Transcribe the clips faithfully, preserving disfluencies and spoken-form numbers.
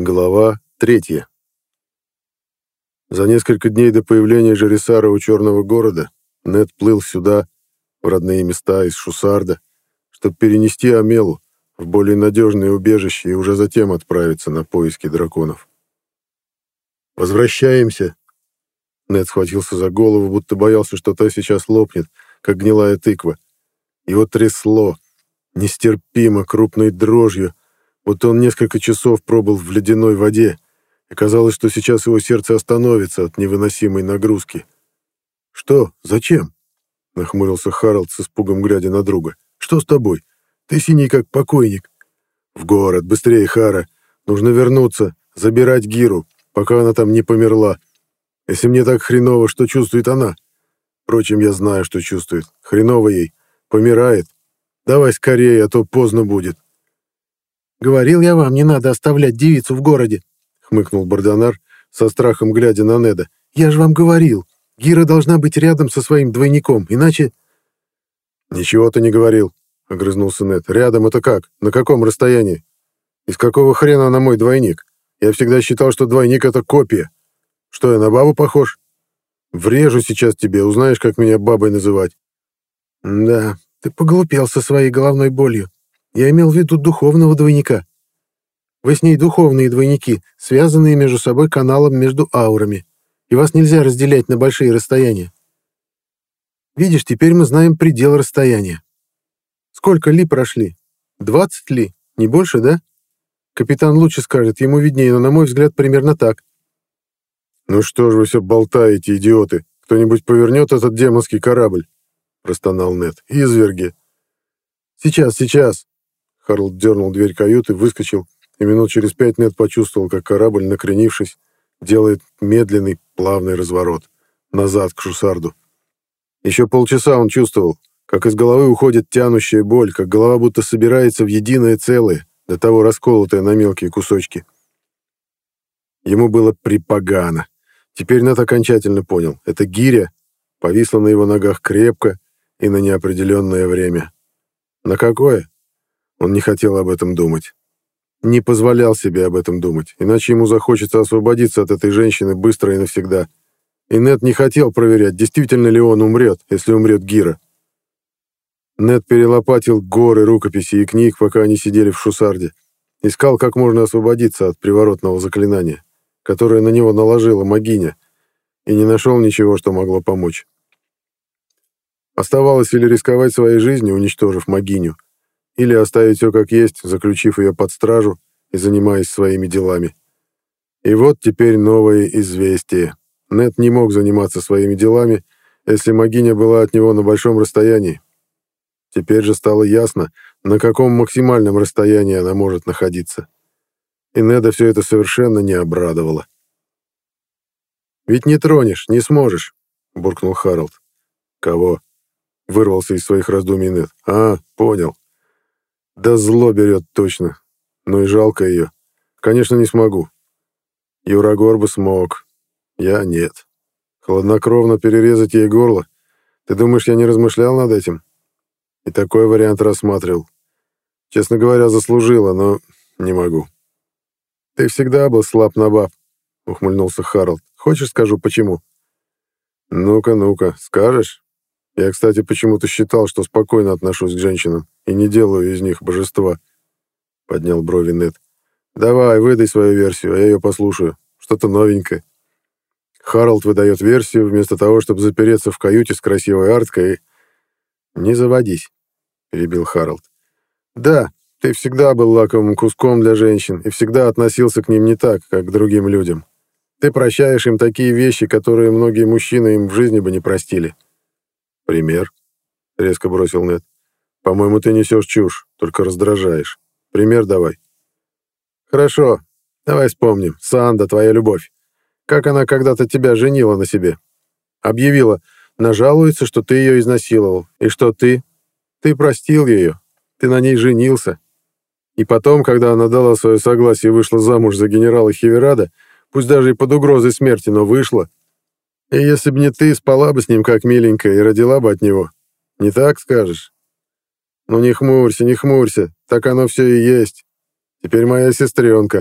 Глава третья. За несколько дней до появления Джерисара у Черного города Нед плыл сюда, в родные места из Шусарда, чтобы перенести Амелу в более надежное убежище и уже затем отправиться на поиски драконов. «Возвращаемся!» Нед схватился за голову, будто боялся, что та сейчас лопнет, как гнилая тыква. Его трясло, нестерпимо крупной дрожью, будто он несколько часов пробыл в ледяной воде, и казалось, что сейчас его сердце остановится от невыносимой нагрузки. «Что? Зачем?» — нахмурился Харалд с испугом, глядя на друга. «Что с тобой? Ты синий, как покойник». «В город! Быстрее, Хара! Нужно вернуться, забирать Гиру, пока она там не померла. Если мне так хреново, что чувствует она? Впрочем, я знаю, что чувствует. Хреново ей. Помирает. Давай скорее, а то поздно будет». «Говорил я вам, не надо оставлять девицу в городе», — хмыкнул Бардонар, со страхом глядя на Неда. «Я же вам говорил, Гира должна быть рядом со своим двойником, иначе...» «Ничего ты не говорил», — огрызнулся Нед. «Рядом это как? На каком расстоянии? Из какого хрена она мой двойник? Я всегда считал, что двойник — это копия. Что, я на бабу похож? Врежу сейчас тебе, узнаешь, как меня бабой называть». «Да, ты поглупел со своей головной болью. Я имел в виду духовного двойника. Вы с ней духовные двойники, связанные между собой каналом между аурами, и вас нельзя разделять на большие расстояния. Видишь, теперь мы знаем предел расстояния. Сколько ли прошли? Двадцать ли? Не больше, да? Капитан лучше скажет, ему виднее, но, на мой взгляд, примерно так». «Ну что же вы все болтаете, идиоты? Кто-нибудь повернет этот демонский корабль?» — простонал Нед. «Изверги!» «Сейчас, сейчас!» Харлд дернул дверь каюты, выскочил, и минут через пять Нед почувствовал, как корабль, накренившись, делает медленный, плавный разворот назад к Шусарду. Еще полчаса он чувствовал, как из головы уходит тянущая боль, как голова будто собирается в единое целое, до того расколотая на мелкие кусочки. Ему было припогано. Теперь Нед окончательно понял. Эта гиря повисла на его ногах крепко и на неопределенное время. На какое? Он не хотел об этом думать. Не позволял себе об этом думать, иначе ему захочется освободиться от этой женщины быстро и навсегда. И Нед не хотел проверять, действительно ли он умрет, если умрет Гира. Нед перелопатил горы рукописей и книг, пока они сидели в Шусарде. Искал, как можно освободиться от приворотного заклинания, которое на него наложила Магиня, и не нашел ничего, что могло помочь. Оставалось или рисковать своей жизнью, уничтожив Магиню, или оставить все как есть, заключив ее под стражу и занимаясь своими делами. И вот теперь новое известие. Нед не мог заниматься своими делами, если Магиня была от него на большом расстоянии. Теперь же стало ясно, на каком максимальном расстоянии она может находиться. И Неда все это совершенно не обрадовало. «Ведь не тронешь, не сможешь», — буркнул Харалд. «Кого?» — вырвался из своих раздумий Нед. «А, понял. Да зло берет точно. Ну и жалко ее. Конечно, не смогу. Юрагор бы смог. Я нет. Хладнокровно перерезать ей горло. Ты думаешь, я не размышлял над этим? И такой вариант рассматривал. Честно говоря, заслужила, но не могу». «Ты всегда был слаб на баб», — ухмыльнулся Харалд. «Хочешь, скажу, почему?» «Ну-ка, ну-ка, скажешь? Я, кстати, почему-то считал, что спокойно отношусь к женщинам и не делаю из них божества», — поднял брови Нед. «Давай, выдай свою версию, а я ее послушаю. Что-то новенькое». Харалд выдает версию, вместо того, чтобы запереться в каюте с красивой арткой и... «Не заводись», — перебил Харалд. «Да, ты всегда был лакомым куском для женщин и всегда относился к ним не так, как к другим людям. Ты прощаешь им такие вещи, которые многие мужчины им в жизни бы не простили». «Пример?» — резко бросил Нед. «По-моему, ты несешь чушь, только раздражаешь. Пример давай». «Хорошо, давай вспомним. Санда, твоя любовь. Как она когда-то тебя женила на себе? Объявила, нажалуется, что ты ее изнасиловал. И что ты? Ты простил ее. Ты на ней женился. И потом, когда она дала свое согласие и вышла замуж за генерала Хеверада, пусть даже и под угрозой смерти, но вышла. И если бы не ты, спала бы с ним как миленькая и родила бы от него. Не так скажешь? Ну не хмурься, не хмурься, так оно все и есть. Теперь моя сестренка.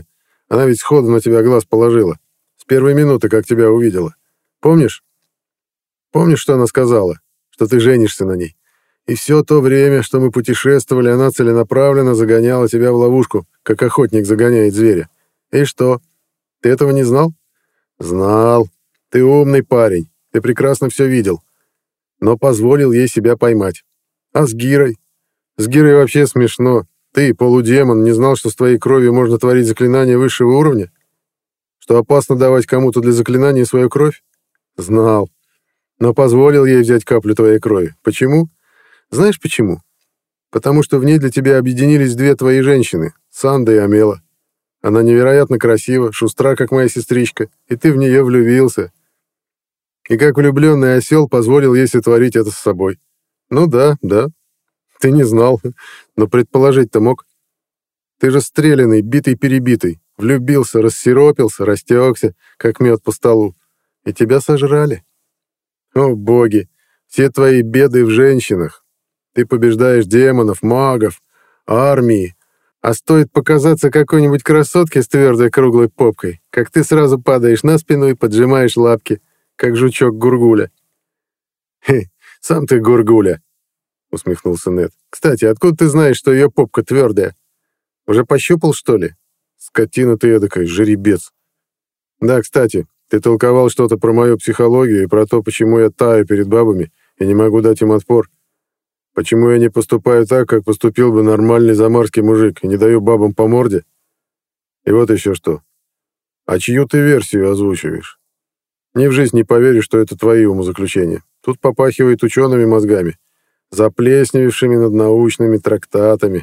Она ведь сходу на тебя глаз положила. С первой минуты, как тебя увидела. Помнишь? Помнишь, что она сказала? Что ты женишься на ней. И все то время, что мы путешествовали, она целенаправленно загоняла тебя в ловушку, как охотник загоняет зверя. И что? Ты этого не знал? Знал. Ты умный парень. Ты прекрасно все видел. Но позволил ей себя поймать. А с Гирой? С Гирой вообще смешно. Ты, полудемон, не знал, что с твоей кровью можно творить заклинания высшего уровня? Что опасно давать кому-то для заклинания свою кровь? Знал. Но позволил ей взять каплю твоей крови. Почему? Знаешь почему? Потому что в ней для тебя объединились две твои женщины, Санда и Амела. Она невероятно красива, шустра, как моя сестричка, и ты в нее влюбился. И как влюбленный осел позволил ей сотворить это с собой. Ну да, да. Ты не знал, но предположить-то мог. Ты же стрелянный, битый-перебитый, влюбился, рассиропился, растекся, как мед по столу. И тебя сожрали. О, боги, все твои беды в женщинах. Ты побеждаешь демонов, магов, армии. А стоит показаться какой-нибудь красотке с твердой круглой попкой, как ты сразу падаешь на спину и поджимаешь лапки, как жучок-гургуля. «Хе, сам ты гургуля», — усмехнулся Нед. «Кстати, откуда ты знаешь, что ее попка твердая? Уже пощупал, что ли? Скотина ты эдакая, жеребец. Да, кстати, ты толковал что-то про мою психологию и про то, почему я таю перед бабами и не могу дать им отпор. Почему я не поступаю так, как поступил бы нормальный замарский мужик, и не даю бабам по морде? И вот еще что. А чью ты версию озвучиваешь? Ни в жизнь не поверю, что это твои умозаключения. Тут попахивает учеными мозгами, заплесневевшими над научными трактатами.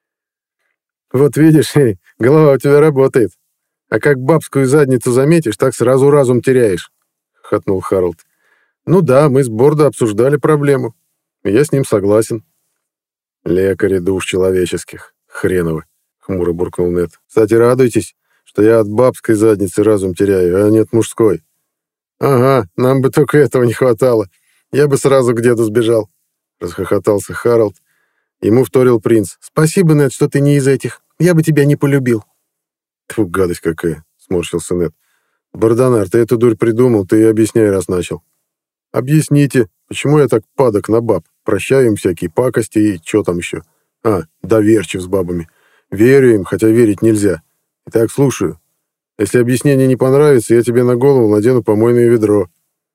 Вот видишь, эй, голова у тебя работает. А как бабскую задницу заметишь, так сразу разум теряешь, — хохотнул Харалд. Ну да, мы с Бордо обсуждали проблему. Я с ним согласен. Лекари душ человеческих. Хреновы, — хмуро буркнул Нед. Кстати, радуйтесь, что я от бабской задницы разум теряю, а не от мужской. Ага, нам бы только этого не хватало. Я бы сразу к деду сбежал, — расхохотался Харалд. Ему вторил принц. Спасибо, Нед, что ты не из этих. Я бы тебя не полюбил. Тьфу, гадость какая, — сморщился Нед. Бардонар, ты эту дурь придумал, ты и объясняй, раз начал. Объясните, почему я так падок на баб? Прощаю им всякие пакости и что там еще? А, доверчив с бабами. Верю им, хотя верить нельзя. Итак, слушаю. Если объяснение не понравится, я тебе на голову надену помойное ведро.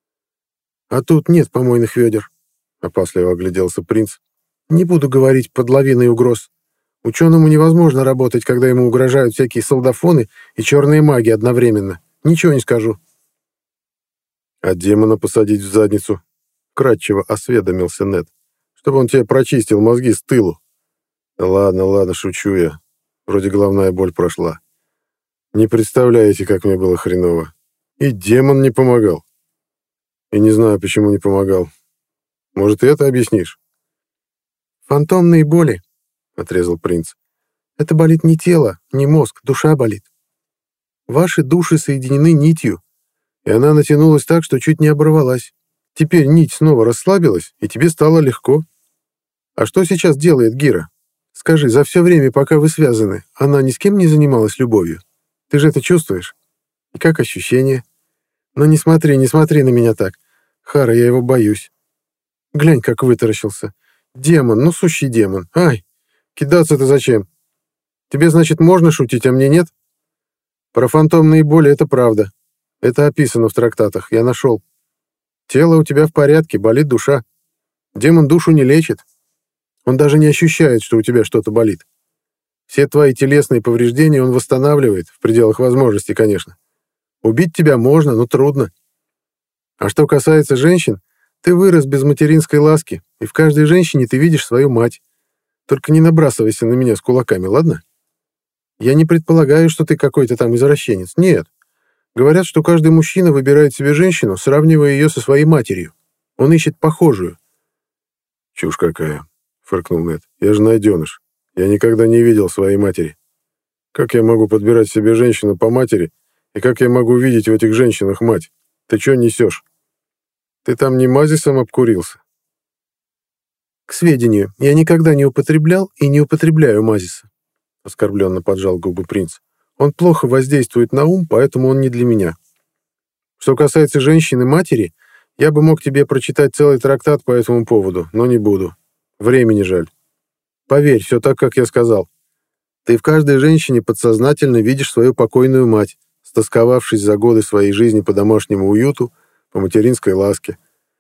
А тут нет помойных ведер, — опасливо огляделся принц. Не буду говорить под лавиной угроз. Ученому невозможно работать, когда ему угрожают всякие солдафоны и черные маги одновременно. Ничего не скажу. А демона посадить в задницу? Кратчево осведомился Нед. Чтобы он тебе прочистил мозги с тылу. Да ладно, ладно, шучу я. Вроде головная боль прошла. Не представляете, как мне было хреново. И демон не помогал. И не знаю, почему не помогал. Может, и это объяснишь? Фантомные боли, — отрезал принц. Это болит не тело, не мозг, душа болит. Ваши души соединены нитью, и она натянулась так, что чуть не оборвалась. Теперь нить снова расслабилась, и тебе стало легко. А что сейчас делает Гира? Скажи, за все время, пока вы связаны, она ни с кем не занималась любовью? Ты же это чувствуешь? И как ощущение? Но не смотри, не смотри на меня так. Хара, я его боюсь. Глянь, как вытаращился. Демон, ну сущий демон. Ай, кидаться-то зачем? Тебе, значит, можно шутить, а мне нет? Про фантомные боли это правда. Это описано в трактатах, я нашел. Тело у тебя в порядке, болит душа. Демон душу не лечит. Он даже не ощущает, что у тебя что-то болит. Все твои телесные повреждения он восстанавливает, в пределах возможностей, конечно. Убить тебя можно, но трудно. А что касается женщин, ты вырос без материнской ласки, и в каждой женщине ты видишь свою мать. Только не набрасывайся на меня с кулаками, ладно? Я не предполагаю, что ты какой-то там извращенец. Нет. Говорят, что каждый мужчина выбирает себе женщину, сравнивая ее со своей матерью. Он ищет похожую. Чушь какая, фыркнул Нед. Я же найденыш. Я никогда не видел своей матери. Как я могу подбирать себе женщину по матери, и как я могу видеть в этих женщинах мать? Ты что несешь? Ты там не мазисом обкурился? К сведению, я никогда не употреблял и не употребляю мазиса, оскорбленно поджал губы принц. Он плохо воздействует на ум, поэтому он не для меня. Что касается женщины-матери, я бы мог тебе прочитать целый трактат по этому поводу, но не буду. Времени жаль. Поверь, все так, как я сказал. Ты в каждой женщине подсознательно видишь свою покойную мать, стосковавшись за годы своей жизни по домашнему уюту, по материнской ласке.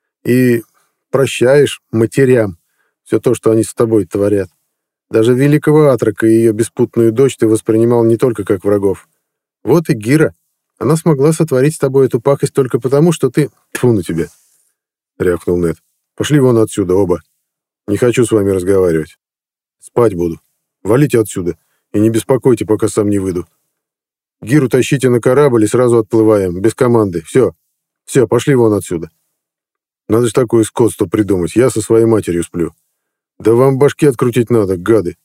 И прощаешь матерям все то, что они с тобой творят. Даже великого Атрока и ее беспутную дочь ты воспринимал не только как врагов. Вот и Гира. Она смогла сотворить с тобой эту пакость только потому, что ты... Тьфу на тебя, — рявкнул Нед. Пошли вон отсюда оба. Не хочу с вами разговаривать. Спать буду. Валите отсюда и не беспокойте, пока сам не выйду. Гиру тащите на корабль и сразу отплываем, без команды. Все, все, пошли вон отсюда. Надо же такое скотство придумать. Я со своей матерью сплю. Да вам башки открутить надо, гады.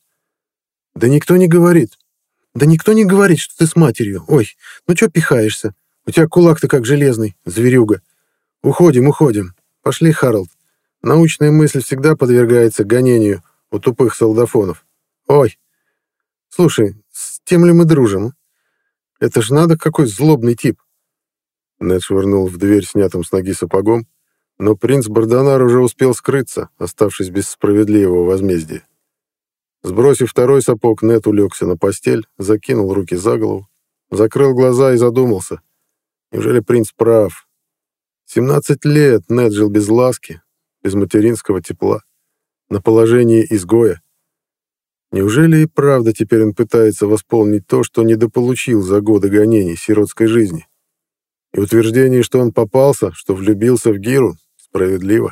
Да никто не говорит. Да никто не говорит, что ты с матерью. Ой, ну чё пихаешься? У тебя кулак-то как железный, зверюга. Уходим, уходим. Пошли, Харалд. Научная мысль всегда подвергается гонению у тупых солдафонов. Ой, слушай, с тем ли мы дружим? Это ж надо, какой злобный тип. Нед швырнул в дверь снятым с ноги сапогом, но принц Бардонар уже успел скрыться, оставшись без справедливого возмездия. Сбросив второй сапог, Нед улегся на постель, закинул руки за голову, закрыл глаза и задумался. Неужели принц прав? Семнадцать лет Нед жил без ласки, без материнского тепла, на положении изгоя. Неужели и правда теперь он пытается восполнить то, что недополучил за годы гонений сиротской жизни? И утверждение, что он попался, что влюбился в Гиру, справедливо.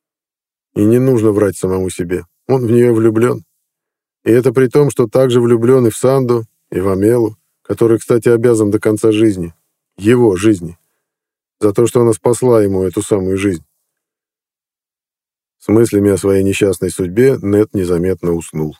И не нужно врать самому себе. Он в нее влюблен. И это при том, что также влюблен и в Санду, и в Амелу, который, кстати, обязан до конца жизни, его жизни, за то, что она спасла ему эту самую жизнь. С мыслями о своей несчастной судьбе Нед незаметно уснул.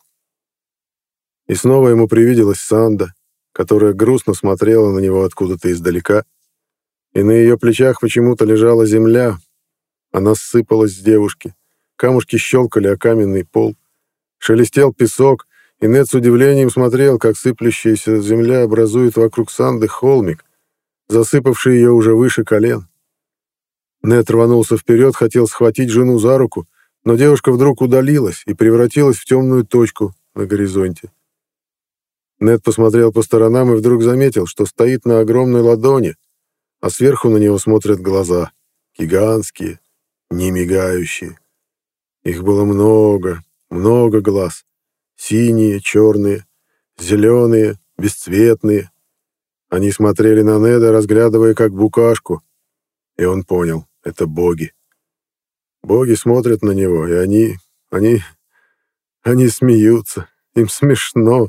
И снова ему привиделась Санда, которая грустно смотрела на него откуда-то издалека, и на ее плечах почему-то лежала земля. Она ссыпалась с девушки, камушки щелкали о каменный пол, шелестел песок, и Нед с удивлением смотрел, как сыплющаяся земля образует вокруг Санды холмик, засыпавший ее уже выше колен. Нед рванулся вперед, хотел схватить жену за руку, но девушка вдруг удалилась и превратилась в темную точку на горизонте. Нед посмотрел по сторонам и вдруг заметил, что стоит на огромной ладони, а сверху на него смотрят глаза, гигантские, не мигающие. Их было много, много глаз, синие, черные, зеленые, бесцветные. Они смотрели на Неда, разглядывая как букашку, и он понял — это боги. Боги смотрят на него, и они, они, они смеются, им смешно.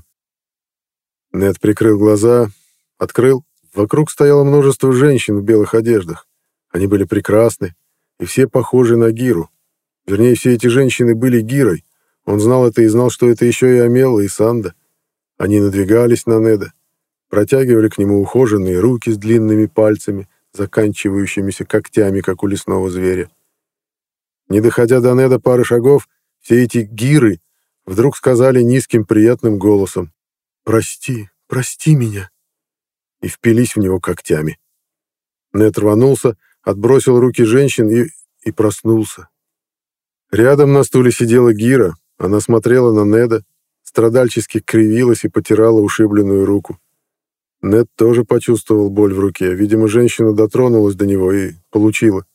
Нед прикрыл глаза, открыл. Вокруг стояло множество женщин в белых одеждах. Они были прекрасны, и все похожи на Гиру. Вернее, все эти женщины были Гирой. Он знал это и знал, что это еще и Амела, и Санда. Они надвигались на Неда, протягивали к нему ухоженные руки с длинными пальцами, заканчивающимися когтями, как у лесного зверя. Не доходя до Неда пары шагов, все эти Гиры вдруг сказали низким приятным голосом: «Прости, прости меня», и впились в него когтями. Нед рванулся, отбросил руки женщин и, и проснулся. Рядом на стуле сидела Гира, она смотрела на Неда, страдальчески кривилась и потирала ушибленную руку. Нед тоже почувствовал боль в руке, видимо, женщина дотронулась до него и получила.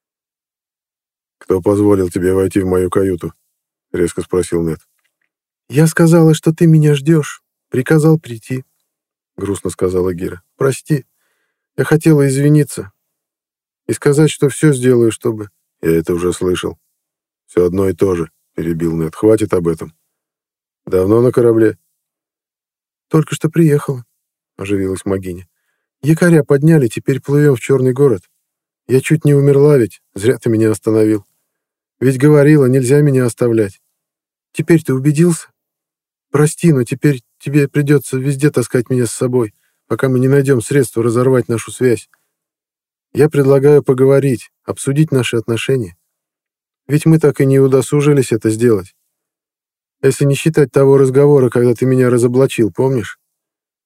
«Кто позволил тебе войти в мою каюту?» — резко спросил Нед. «Я сказала, что ты меня ждешь. Приказал прийти», — грустно сказала Гира. «Прости, я хотела извиниться и сказать, что все сделаю, чтобы...» «Я это уже слышал. Все одно и то же», — перебил Нед. «Хватит об этом. Давно на корабле?» «Только что приехала», — оживилась Магиня. «Якоря подняли, теперь плывем в Черный город. Я чуть не умерла ведь, зря ты меня остановил. Ведь говорила, нельзя меня оставлять. Теперь ты убедился? Прости, но теперь тебе придется везде таскать меня с собой, пока мы не найдем средства разорвать нашу связь. Я предлагаю поговорить, обсудить наши отношения. Ведь мы так и не удосужились это сделать. Если не считать того разговора, когда ты меня разоблачил, помнишь?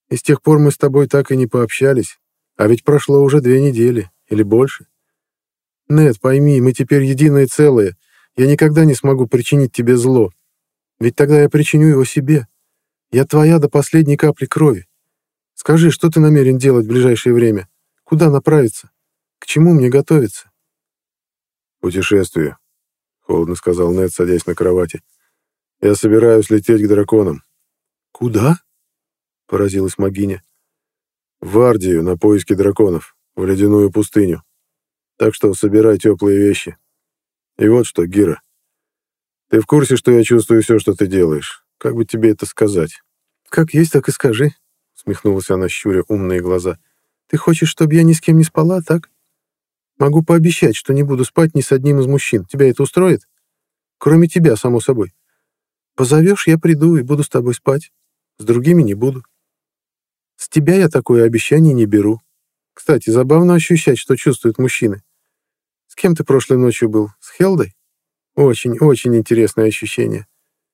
И с тех пор мы с тобой так и не пообщались. А ведь прошло уже две недели или больше. Нед, пойми, мы теперь единое целое. Я никогда не смогу причинить тебе зло. Ведь тогда я причиню его себе. Я твоя до последней капли крови. Скажи, что ты намерен делать в ближайшее время? Куда направиться? К чему мне готовиться?» «Путешествие», — холодно сказал Нед, садясь на кровати. «Я собираюсь лететь к драконам». «Куда?» — поразилась Магиня. «В Ардию на поиски драконов, в ледяную пустыню. Так что собирай теплые вещи. И вот что, Гира. Ты в курсе, что я чувствую все, что ты делаешь? Как бы тебе это сказать?» «Как есть, так и скажи», — усмехнулась она, щуря умные глаза. «Ты хочешь, чтобы я ни с кем не спала, так? Могу пообещать, что не буду спать ни с одним из мужчин. Тебя это устроит? Кроме тебя, само собой. Позовешь, я приду и буду с тобой спать. С другими не буду. С тебя я такое обещание не беру. Кстати, забавно ощущать, что чувствуют мужчины. С кем ты прошлой ночью был? С Хелдой? Очень-очень интересное ощущение».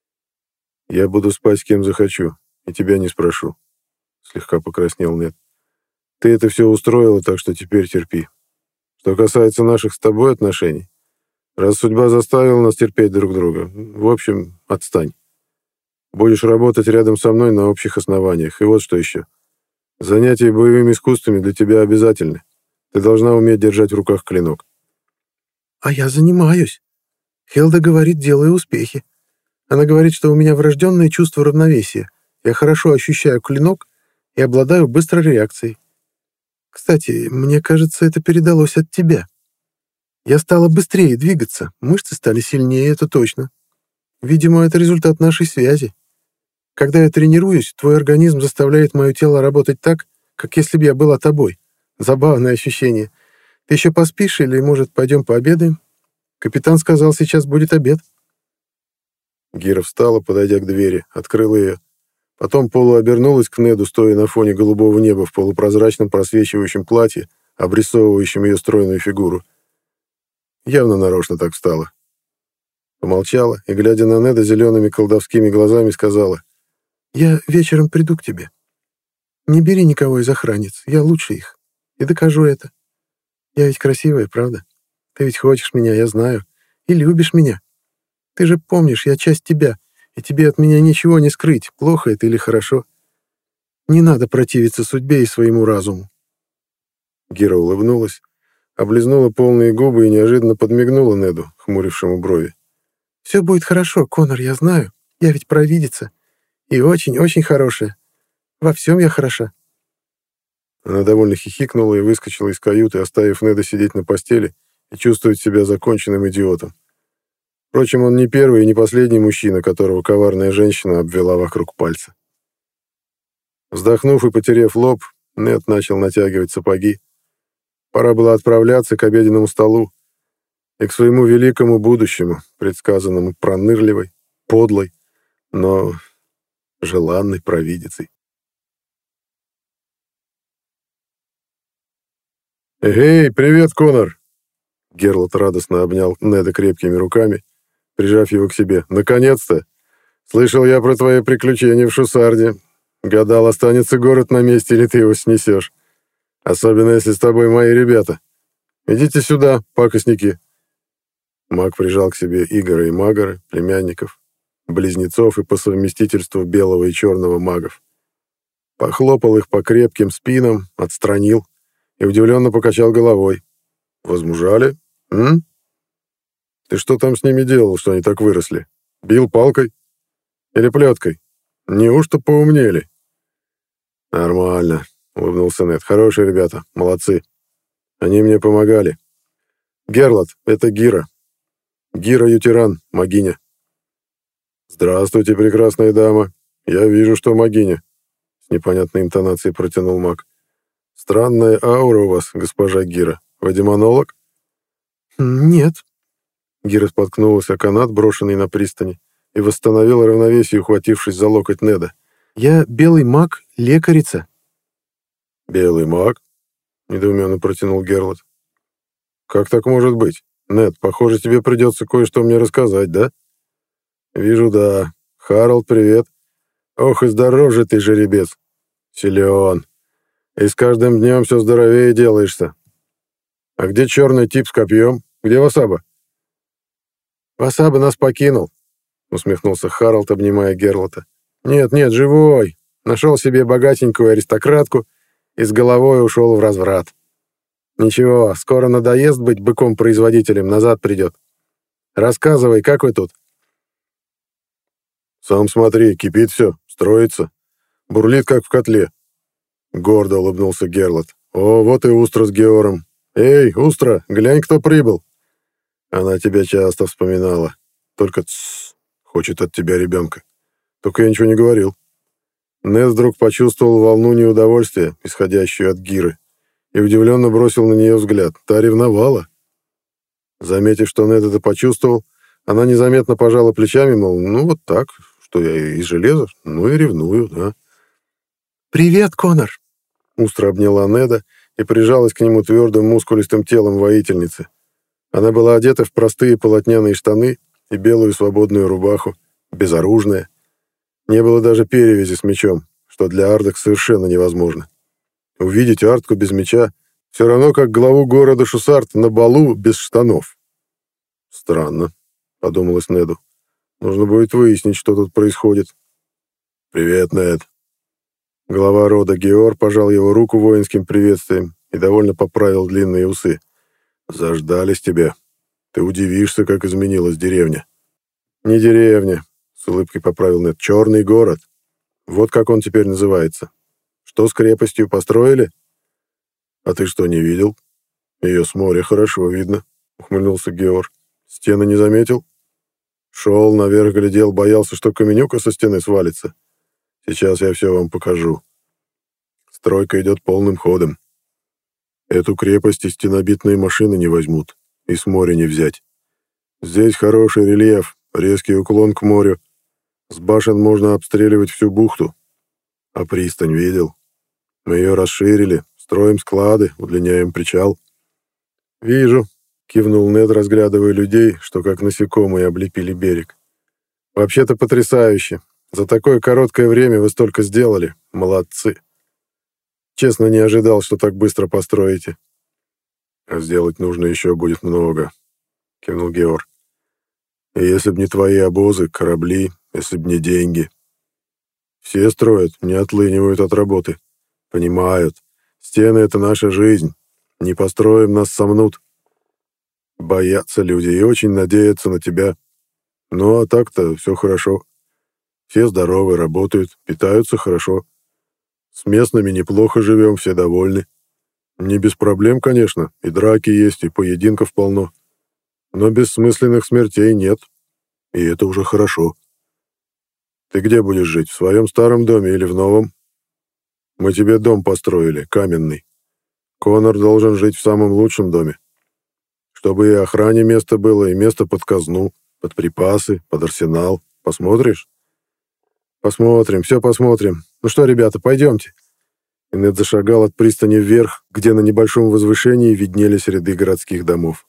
«Я буду спать с кем захочу, и тебя не спрошу», — слегка покраснел Нед. «Ты это все устроила, так что теперь терпи. Что касается наших с тобой отношений, раз судьба заставила нас терпеть друг друга, в общем, отстань. Будешь работать рядом со мной на общих основаниях. И вот что еще. Занятия боевыми искусствами для тебя обязательны. Ты должна уметь держать в руках клинок». «А я занимаюсь. Хелда говорит, делаю успехи. Она говорит, что у меня врожденное чувство равновесия. Я хорошо ощущаю клинок и обладаю быстрой реакцией. Кстати, мне кажется, это передалось от тебя. Я стала быстрее двигаться, мышцы стали сильнее, это точно. Видимо, это результат нашей связи. Когда я тренируюсь, твой организм заставляет мое тело работать так, как если бы я была тобой. Забавное ощущение. Ты еще поспишь или, может, пойдем пообедаем? Капитан сказал, сейчас будет обед». Гира встала, подойдя к двери, открыла ее. Потом полуобернулась к Неду, стоя на фоне голубого неба в полупрозрачном просвечивающем платье, обрисовывающем ее стройную фигуру. Явно нарочно так встала. Помолчала и, глядя на Неда зелеными колдовскими глазами, сказала: «Я вечером приду к тебе. Не бери никого из охранниц, я лучше их. И докажу это. Я ведь красивая, правда? Ты ведь хочешь меня, я знаю. И любишь меня. Ты же помнишь, я часть тебя, и тебе от меня ничего не скрыть, плохо это или хорошо. Не надо противиться судьбе и своему разуму». Гира улыбнулась, облизнула полные губы и неожиданно подмигнула Неду, хмурившему брови. «Все будет хорошо, Конор, я знаю. Я ведь провидица. И очень-очень хорошая. Во всем я хороша». Она довольно хихикнула и выскочила из каюты, оставив Неда сидеть на постели и чувствовать себя законченным идиотом. Впрочем, он не первый и не последний мужчина, которого коварная женщина обвела вокруг пальца. Вздохнув и потерев лоб, Нед начал натягивать сапоги. Пора было отправляться к обеденному столу и к своему великому будущему, предсказанному пронырливой, подлой, но желанной провидицей. «Эй, привет, Конор!» Герлот радостно обнял Неда крепкими руками, прижав его к себе. «Наконец-то! Слышал я про твои приключения в Шусарде. Гадал, останется город на месте, или ты его снесешь. Особенно, если с тобой мои ребята. Идите сюда, пакостники!» Маг прижал к себе Игора и Магора, племянников, близнецов и по совместительству белого и черного магов. Похлопал их по крепким спинам, отстранил и удивленно покачал головой. «Возмужали? М? Ты что там с ними делал, что они так выросли? Бил палкой? Или плеткой? Неужто поумнели?» «Нормально», — улыбнулся Нед. «Хорошие ребята, молодцы. Они мне помогали. Герлот, это Гира. Гира Ютеран, магиня». «Здравствуйте, прекрасная дама. Я вижу, что магиня», — с непонятной интонацией протянул маг. «Странная аура у вас, госпожа Гира. Вы демонолог?» «Нет». Гира споткнулась о канат, брошенный на пристани, и восстановила равновесие, ухватившись за локоть Неда. «Я белый маг, лекарица». «Белый маг?» — недоуменно протянул Герлот. «Как так может быть? Нед, похоже, тебе придется кое-что мне рассказать, да?» «Вижу, да. Харалд, привет. Ох, и здоров же ты, жеребец. Силен. И с каждым днем все здоровее делаешься. А где черный тип с копьем? Где Васаба? Васаба нас покинул, усмехнулся Харалд, обнимая Герлота. Нет, нет, живой. Нашел себе богатенькую аристократку и с головой ушел в разврат. Ничего, скоро надоест быть быком-производителем, назад придет. Рассказывай, как вы тут? Сам смотри, кипит все, строится. Бурлит, как в котле. Гордо улыбнулся Герлот. О, вот и Устра с Геором. Эй, Устра, глянь, кто прибыл. Она тебя часто вспоминала. Только тссс, хочет от тебя ребенка. Только я ничего не говорил. Нед вдруг почувствовал волну неудовольствия, исходящую от Гиры, и удивленно бросил на нее взгляд. Та ревновала. Заметив, что Нед это почувствовал, она незаметно пожала плечами, мол, ну вот так, что я из железа, ну и ревную, да. «Привет, Конор!» Устра обняла Неда и прижалась к нему твердым мускулистым телом воительницы. Она была одета в простые полотняные штаны и белую свободную рубаху, безоружная. Не было даже перевязи с мечом, что для ардок совершенно невозможно. Увидеть ардку без меча все равно, как главу города Шусарт на балу без штанов. «Странно», — подумалось Неду. «Нужно будет выяснить, что тут происходит». «Привет, Нед». Глава рода Геор пожал его руку воинским приветствием и довольно поправил длинные усы. «Заждались тебя. Ты удивишься, как изменилась деревня». «Не деревня», — с улыбкой поправил Нед, — «черный город. Вот как он теперь называется. Что с крепостью, построили?» «А ты что, не видел? Ее с моря хорошо видно», — ухмыльнулся Геор. «Стены не заметил? Шел, наверх глядел, боялся, что каменюка со стены свалится. Сейчас я все вам покажу. Стройка идет полным ходом. Эту крепость и стенобитные машины не возьмут, и с моря не взять. Здесь хороший рельеф, резкий уклон к морю. С башен можно обстреливать всю бухту. А пристань видел? Мы ее расширили, строим склады, удлиняем причал». «Вижу», — кивнул Нед, разглядывая людей, что как насекомые облепили берег. «Вообще-то потрясающе. За такое короткое время вы столько сделали. Молодцы. Честно, не ожидал, что так быстро построите». «А сделать нужно еще будет много», — кивнул Геор. «И если б не твои обозы, корабли, если б не деньги. Все строят, не отлынивают от работы. Понимают, стены — это наша жизнь. Не построим, нас сомнут. Боятся люди и очень надеются на тебя. Ну, а так-то все хорошо. Все здоровы, работают, питаются хорошо. С местными неплохо живем, все довольны. Не без проблем, конечно, и драки есть, и поединков полно. Но бессмысленных смертей нет, и это уже хорошо. Ты где будешь жить, в своем старом доме или в новом? Мы тебе дом построили, каменный. Конор должен жить в самом лучшем доме. Чтобы и охране место было, и место под казну, под припасы, под арсенал. Посмотришь?» «Посмотрим, все посмотрим. Ну что, ребята, пойдемте». И Нед зашагал от пристани вверх, где на небольшом возвышении виднелись ряды городских домов.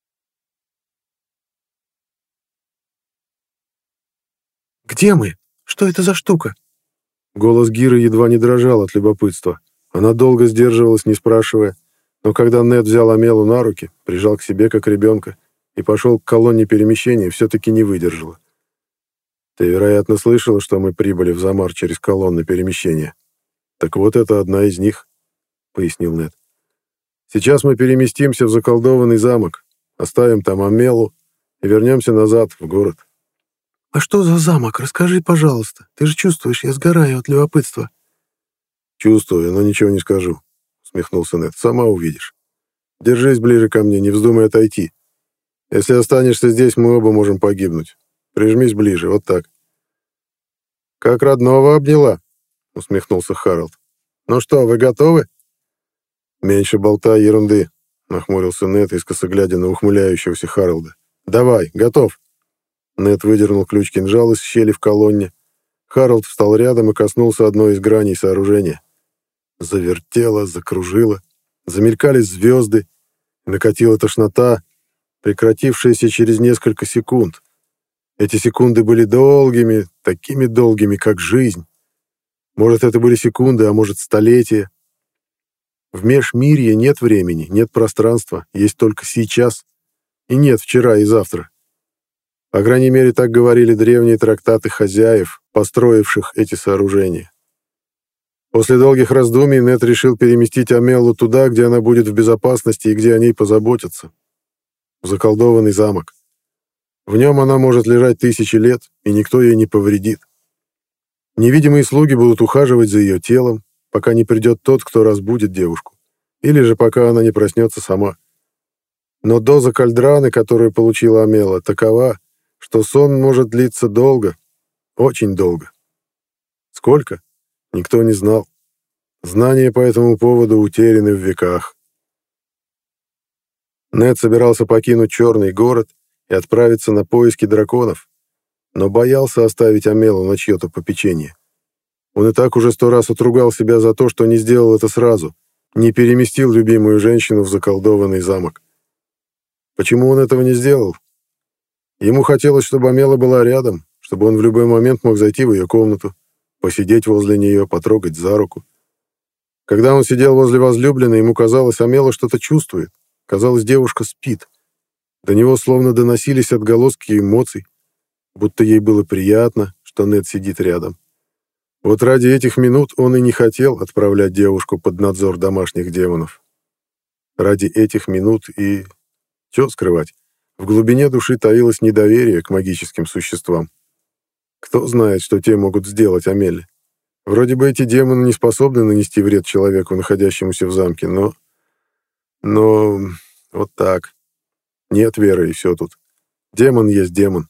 «Где мы? Что это за штука?» Голос Гиры едва не дрожал от любопытства. Она долго сдерживалась, не спрашивая, но когда Нед взял Амелу на руки, прижал к себе как ребенка и пошел к колонне перемещения, все-таки не выдержала. «Ты, вероятно, слышала, что мы прибыли в Замар через колонны перемещения. Так вот, это одна из них», — пояснил Нед. «Сейчас мы переместимся в заколдованный замок, оставим там Амелу и вернемся назад, в город». «А что за замок? Расскажи, пожалуйста. Ты же чувствуешь, я сгораю от любопытства». «Чувствую, но ничего не скажу», — усмехнулся Нед. «Сама увидишь. Держись ближе ко мне, не вздумай отойти. Если останешься здесь, мы оба можем погибнуть. Прижмись ближе, вот так». «Как родного обняла», — усмехнулся Харалд. «Ну что, вы готовы?» «Меньше болтай ерунды», — нахмурился Нед, искоса глядя на ухмыляющегося Харалда. «Давай, готов». Нед выдернул ключ-кинжал из щели в колонне. Харалд встал рядом и коснулся одной из граней сооружения. Завертело, закружило, замелькали звезды, накатила тошнота, прекратившаяся через несколько секунд. Эти секунды были долгими, такими долгими, как жизнь. Может, это были секунды, а может, столетия. В межмирье нет времени, нет пространства, есть только сейчас. И нет вчера и завтра. По крайней мере, так говорили древние трактаты хозяев, построивших эти сооружения. После долгих раздумий Нед решил переместить Амеллу туда, где она будет в безопасности и где о ней позаботятся. В заколдованный замок. В нем она может лежать тысячи лет, и никто ей не повредит. Невидимые слуги будут ухаживать за ее телом, пока не придет тот, кто разбудит девушку, или же пока она не проснется сама. Но доза кальдраны, которую получила Амелла, такова, что сон может длиться долго, очень долго. Сколько? Никто не знал. Знания по этому поводу утеряны в веках. Нед собирался покинуть Черный город и отправиться на поиски драконов, но боялся оставить Амеллу на чье-то попечение. Он и так уже сто раз отругал себя за то, что не сделал это сразу, не переместил любимую женщину в заколдованный замок. Почему он этого не сделал? Ему хотелось, чтобы Амелла была рядом, чтобы он в любой момент мог зайти в ее комнату, посидеть возле нее, потрогать за руку. Когда он сидел возле возлюбленной, ему казалось, Амелла что-то чувствует. Казалось, девушка спит. До него словно доносились отголоски эмоций, будто ей было приятно, что Нед сидит рядом. Вот ради этих минут он и не хотел отправлять девушку под надзор домашних демонов. Ради этих минут и... Чего скрывать? В глубине души таилось недоверие к магическим существам. Кто знает, что те могут сделать Амелле? Вроде бы эти демоны не способны нанести вред человеку, находящемуся в замке, но... Но... вот так. Нет веры, и все тут. Демон есть демон.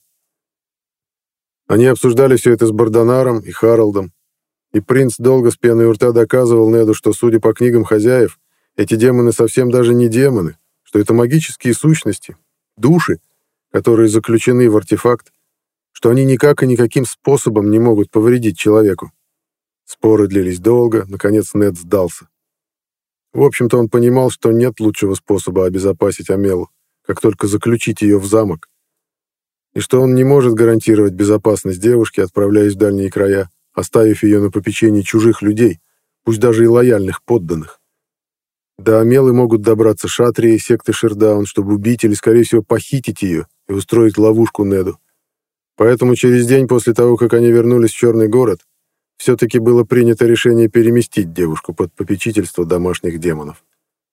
Они обсуждали все это с Бардонаром и Харалдом, и принц долго с пеной у рта доказывал Неду, что, судя по книгам хозяев, эти демоны совсем даже не демоны, что это магические сущности, души, которые заключены в артефакт, что они никак и никаким способом не могут повредить человеку. Споры длились долго, наконец Нед сдался. В общем-то, он понимал, что нет лучшего способа обезопасить Амеллу, как только заключить ее в замок, и что он не может гарантировать безопасность девушки, отправляясь в дальние края, оставив ее на попечении чужих людей, пусть даже и лояльных подданных. До Амеллы могут добраться шатрии секты Шердаун, чтобы убить или, скорее всего, похитить ее и устроить ловушку Неду. Поэтому через день после того, как они вернулись в Черный город, все-таки было принято решение переместить девушку под попечительство домашних демонов.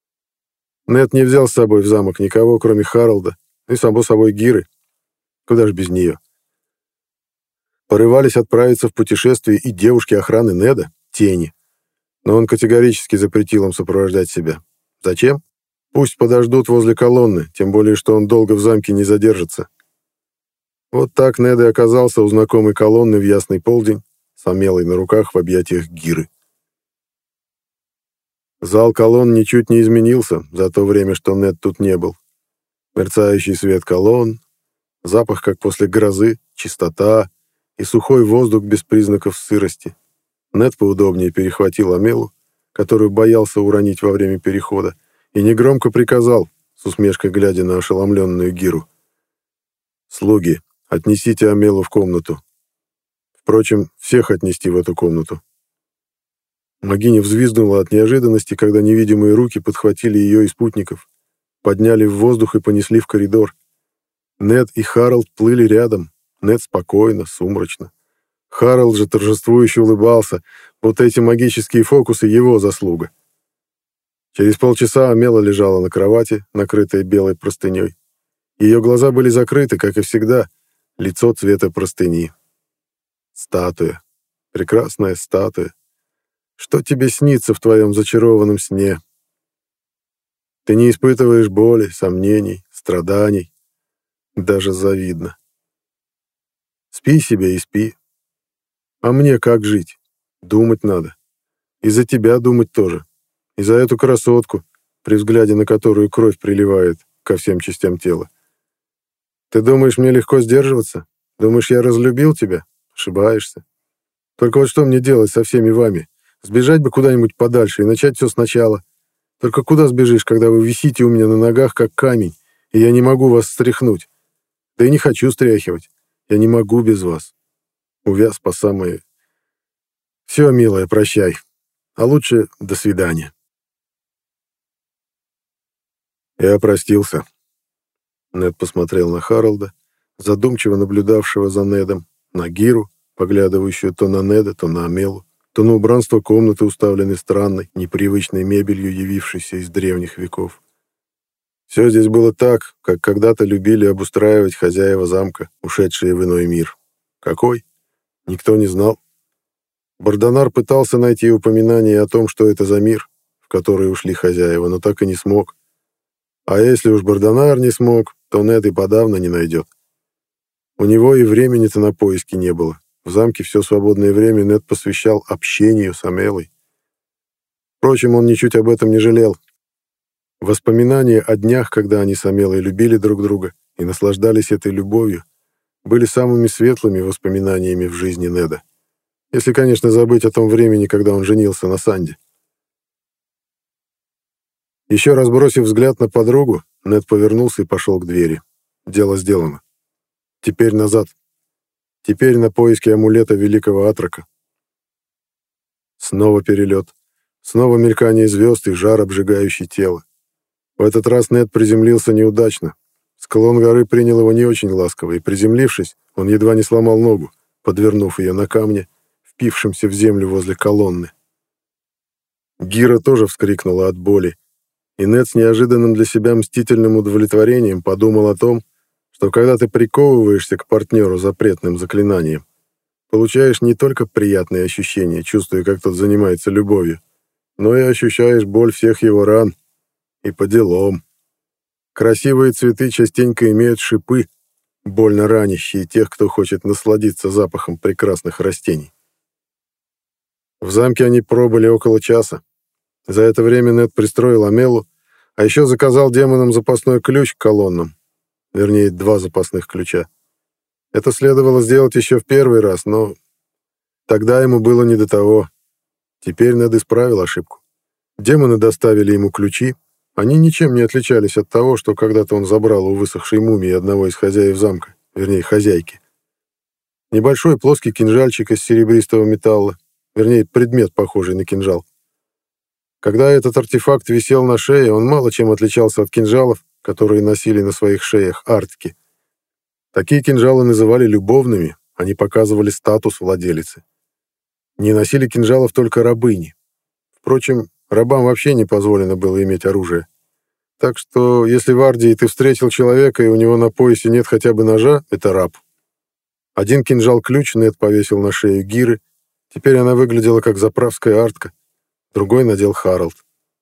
Нед не взял с собой в замок никого, кроме Харалда, и, само собой, Гиры. Куда ж без нее? Порывались отправиться в путешествие и девушки охраны Неда, Тени. Но он категорически запретил им сопровождать себя. Зачем? Пусть подождут возле колонны, тем более, что он долго в замке не задержится. Вот так Нед и оказался у знакомой колонны в ясный полдень, с Амеллой на руках в объятиях Гиры. Зал колонн ничуть не изменился за то время, что Нед тут не был. Мерцающий свет колонн, запах, как после грозы, чистота и сухой воздух без признаков сырости. Нед поудобнее перехватил Амеллу, которую боялся уронить во время перехода, и негромко приказал, с усмешкой глядя на ошеломленную Гиру: «Слуги, отнесите Амеллу в комнату. Впрочем, всех отнести в эту комнату». Магиня взвизгнула от неожиданности, когда невидимые руки подхватили ее и спутников, подняли в воздух и понесли в коридор. Нед и Харалд плыли рядом, Нед спокойно, сумрачно. Харалд же торжествующе улыбался, вот эти магические фокусы — его заслуга. Через полчаса Амелла лежала на кровати, накрытая белой простыней. Ее глаза были закрыты, как и всегда, лицо цвета простыни. Статуя. Прекрасная статуя. Что тебе снится в твоем зачарованном сне? Ты не испытываешь боли, сомнений, страданий. Даже завидно. Спи себе и спи. А мне как жить? Думать надо. И за тебя думать тоже. И за эту красотку, при взгляде на которую кровь приливает ко всем частям тела. Ты думаешь, мне легко сдерживаться? Думаешь, я разлюбил тебя? Ошибаешься. Только вот что мне делать со всеми вами? Сбежать бы куда-нибудь подальше и начать все сначала. Только куда сбежишь, когда вы висите у меня на ногах, как камень, и я не могу вас стряхнуть? Да и не хочу стряхивать. Я не могу без вас. Увяз по самое... Все, милая, прощай. А лучше до свидания. Я простился. Нед посмотрел на Харалда, задумчиво наблюдавшего за Недом, на Гиру, поглядывающую то на Неда, то на Амелу, то на убранство комнаты, уставленной странной, непривычной мебелью, явившейся из древних веков. Все здесь было так, как когда-то любили обустраивать хозяева замка, ушедшие в иной мир. Какой? Никто не знал. Бардонар пытался найти упоминание о том, что это за мир, в который ушли хозяева, но так и не смог. А если уж Бардонар не смог, то Нед и подавно не найдет. У него и времени-то на поиски не было. В замке все свободное время Нед посвящал общению с Амелой. Впрочем, он ничуть об этом не жалел. Воспоминания о днях, когда они с Амелой любили друг друга и наслаждались этой любовью, были самыми светлыми воспоминаниями в жизни Неда. Если, конечно, забыть о том времени, когда он женился на Санде. Еще раз бросив взгляд на подругу, Нед повернулся и пошел к двери. Дело сделано. Теперь назад. Теперь на поиски амулета великого Атрака. Снова перелет. Снова мелькание звезд и жар, обжигающий тело. В этот раз Нед приземлился неудачно. Склон горы принял его не очень ласково, и, приземлившись, он едва не сломал ногу, подвернув ее на камне, впившемся в землю возле колонны. Гира тоже вскрикнула от боли, и Нед с неожиданным для себя мстительным удовлетворением подумал о том, что когда ты приковываешься к партнеру запретным заклинанием, получаешь не только приятные ощущения, чувствуя, как тот занимается любовью, но и ощущаешь боль всех его ран. И по делам. Красивые цветы частенько имеют шипы, больно ранящие тех, кто хочет насладиться запахом прекрасных растений. В замке они пробыли около часа. За это время Нед пристроил Амелу, а еще заказал демонам запасной ключ к колоннам. Вернее, два запасных ключа. Это следовало сделать еще в первый раз, но тогда ему было не до того. Теперь Нед исправил ошибку. Демоны доставили ему ключи. Они ничем не отличались от того, что когда-то он забрал у высохшей мумии одного из хозяев замка, вернее, хозяйки. Небольшой плоский кинжальчик из серебристого металла, вернее, предмет, похожий на кинжал. Когда этот артефакт висел на шее, он мало чем отличался от кинжалов, которые носили на своих шеях артки. Такие кинжалы называли любовными, они показывали статус владелицы. Не носили кинжалов только рабыни. Впрочем, рабам вообще не позволено было иметь оружие. Так что, если в Ардии ты встретил человека, и у него на поясе нет хотя бы ножа, это раб. Один кинжал-ключ Нед повесил на шею Гиры. Теперь она выглядела как заправская артка. Другой надел Харалд.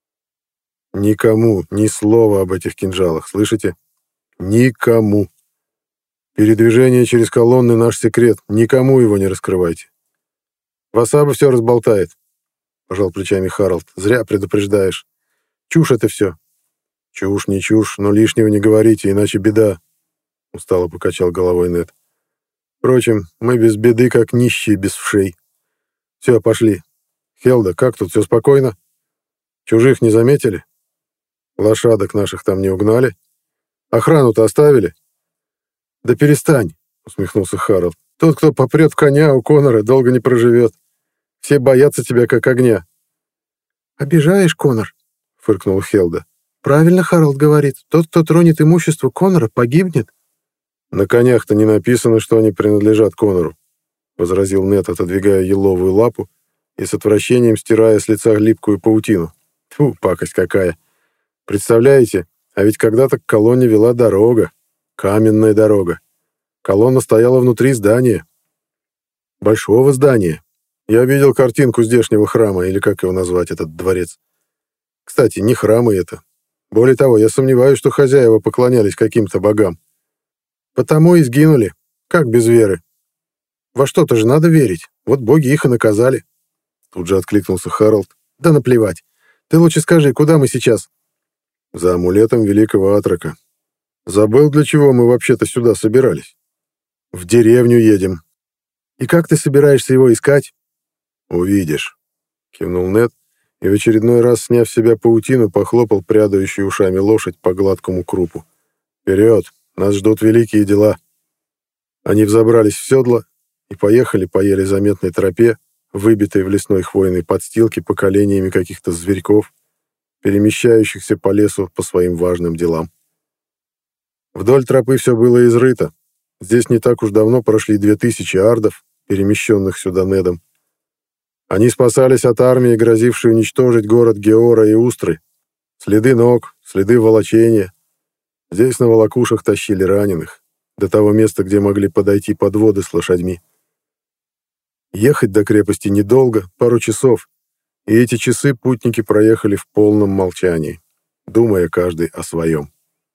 Никому ни слова об этих кинжалах, слышите? Никому. Передвижение через колонны — наш секрет. Никому его не раскрывайте. Васаба все разболтает. Пожал плечами Харалд. Зря предупреждаешь. Чушь это все. Чушь, не чушь, но лишнего не говорите, иначе беда. Устало покачал головой Нед. Впрочем, мы без беды, как нищие без вшей. Все, пошли. Хелда, как тут, все спокойно? Чужих не заметили? Лошадок наших там не угнали? Охрану-то оставили? Да перестань, усмехнулся Харалд. Тот, кто попрет в коня у Конора, долго не проживет. Все боятся тебя, как огня. «Обижаешь, Конор?» — фыркнула Хелда. «Правильно Харалд говорит. Тот, кто тронет имущество Конора, погибнет». «На конях-то не написано, что они принадлежат Конору», — возразил Нед, отодвигая еловую лапу и с отвращением стирая с лица липкую паутину. Тьфу, пакость какая. Представляете, а ведь когда-то к колонне вела дорога, каменная дорога. Колонна стояла внутри здания. Большого здания. Я видел картинку здешнего храма, или как его назвать, этот дворец. Кстати, не храмы это. Более того, я сомневаюсь, что хозяева поклонялись каким-то богам. Потому и сгинули. Как без веры? Во что-то же надо верить. Вот боги их и наказали. Тут же откликнулся Харалд. Да наплевать. Ты лучше скажи, куда мы сейчас? За амулетом великого Атрака. Забыл, для чего мы вообще-то сюда собирались. В деревню едем. И как ты собираешься его искать? Увидишь. Кивнул Нед и в очередной раз, сняв с себя паутину, похлопал прядающую ушами лошадь по гладкому крупу. Вперед! Нас ждут великие дела. Они взобрались в седло и поехали по еле заметной тропе, выбитой в лесной хвойной подстилке поколениями каких-то зверьков, перемещающихся по лесу по своим важным делам. Вдоль тропы все было изрыто. Здесь не так уж давно прошли две тысячи ардов, перемещенных сюда Недом. Они спасались от армии, грозившей уничтожить город Геора и Устры. Следы ног, следы волочения. Здесь на волокушах тащили раненых, до того места, где могли подойти подводы с лошадьми. Ехать до крепости недолго, пару часов, и эти часы путники проехали в полном молчании, думая каждый о своем.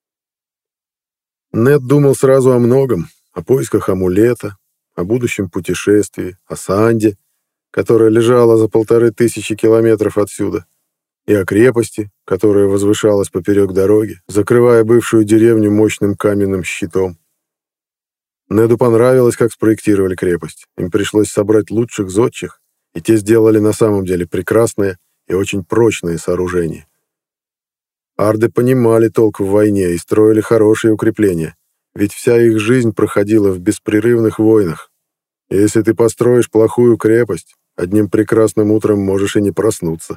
Нед думал сразу о многом, о поисках амулета, о будущем путешествии, о Санде, которая лежала за полторы тысячи километров отсюда, и о крепости, которая возвышалась поперек дороги, закрывая бывшую деревню мощным каменным щитом. Неду понравилось, как спроектировали крепость. Им пришлось собрать лучших зодчих, и те сделали на самом деле прекрасное и очень прочное сооружение. Арды понимали толк в войне и строили хорошие укрепления, ведь вся их жизнь проходила в беспрерывных войнах. И если ты построишь плохую крепость, одним прекрасным утром можешь и не проснуться.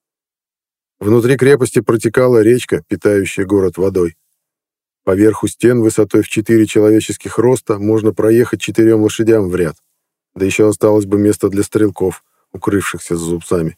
Внутри крепости протекала речка, питающая город водой. По верху стен высотой в четыре человеческих роста можно проехать четырем лошадям в ряд, да еще осталось бы место для стрелков, укрывшихся за зубцами.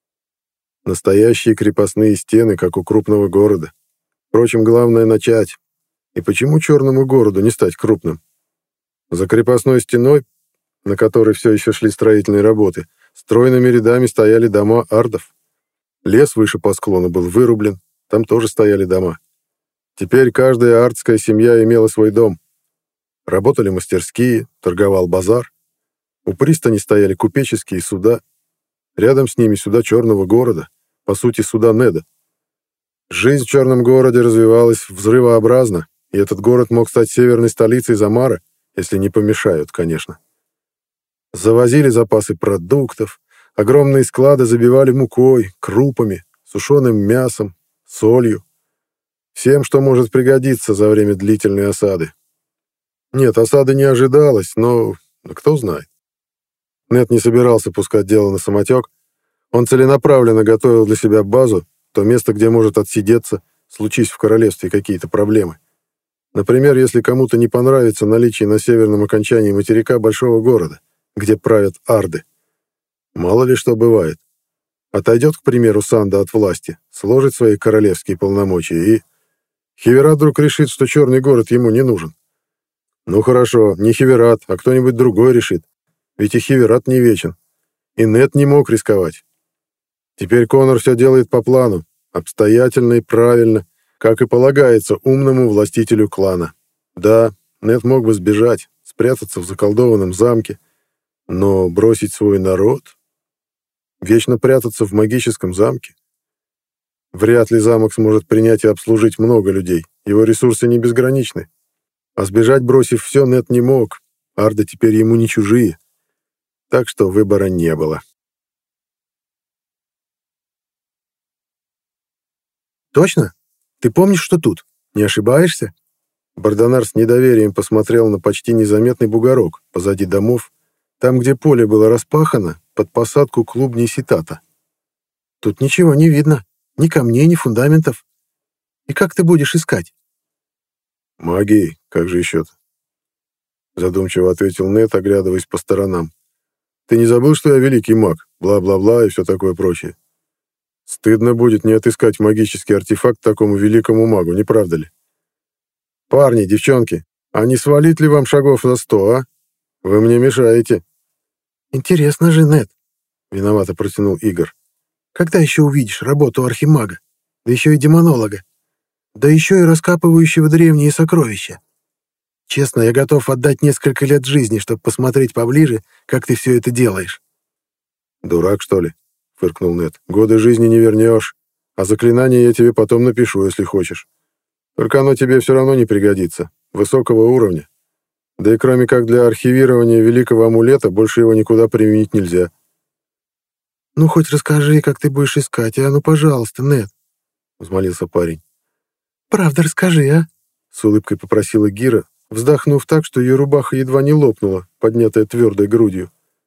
Настоящие крепостные стены, как у крупного города. Впрочем, главное начать. И почему черному городу не стать крупным? За крепостной стеной, на которой все еще шли строительные работы, стройными рядами стояли дома ардов. Лес выше по склону был вырублен, там тоже стояли дома. Теперь каждая ардская семья имела свой дом. Работали мастерские, торговал базар. У пристани стояли купеческие суда. Рядом с ними суда черного города, по сути, суда Неда. Жизнь в черном городе развивалась взрывообразно, и этот город мог стать северной столицей Замара, если не помешают, конечно. Завозили запасы продуктов, огромные склады забивали мукой, крупами, сушеным мясом, солью. Всем, что может пригодиться за время длительной осады. Нет, осады не ожидалось, но кто знает. Нед не собирался пускать дело на самотек. Он целенаправленно готовил для себя базу, то место, где может отсидеться, случись в королевстве какие-то проблемы. Например, если кому-то не понравится наличие на северном окончании материка большого города, где правят арды. Мало ли что бывает. Отойдет, к примеру, Санда от власти, сложит свои королевские полномочия и... Хеверат вдруг решит, что черный город ему не нужен. Ну хорошо, не Хеверат, а кто-нибудь другой решит. Ведь и Хеверат не вечен. И Нед не мог рисковать. Теперь Конор все делает по плану, обстоятельно и правильно, как и полагается умному властителю клана. Да, Нед мог бы сбежать, спрятаться в заколдованном замке, но бросить свой народ? Вечно прятаться в магическом замке? Вряд ли замок сможет принять и обслужить много людей, его ресурсы не безграничны. А сбежать, бросив все, Нед не мог, арды теперь ему не чужие. Так что выбора не было. «Точно? Ты помнишь, что тут? Не ошибаешься?» Бардонар с недоверием посмотрел на почти незаметный бугорок позади домов, там, где поле было распахано, под посадку клубней ситата. «Тут ничего не видно. Ни камней, ни фундаментов. И как ты будешь искать?» «Магией, как же еще-то?» Задумчиво ответил Нед, оглядываясь по сторонам. «Ты не забыл, что я великий маг? Бла-бла-бла и все такое прочее. Стыдно будет не отыскать магический артефакт такому великому магу, не правда ли? Парни, девчонки, а не свалить ли вам шагов за сто, а? Вы мне мешаете». «Интересно же, Нед», — виновато протянул Игорь. «Когда еще увидишь работу архимага? Да еще и демонолога. Да еще и раскапывающего древние сокровища. Честно, я готов отдать несколько лет жизни, чтобы посмотреть поближе, как ты все это делаешь». «Дурак, что ли?» — фыркнул Нед. «Годы жизни не вернешь, а заклинание я тебе потом напишу, если хочешь. Только оно тебе все равно не пригодится, высокого уровня. Да и кроме как для архивирования великого амулета, больше его никуда применить нельзя». «Ну, хоть расскажи, как ты будешь искать, а? Ну, пожалуйста, Нед», — взмолился парень. «Правда, расскажи, а?» — с улыбкой попросила Гира, вздохнув так, что ее рубаха едва не лопнула, поднятая твердой грудью.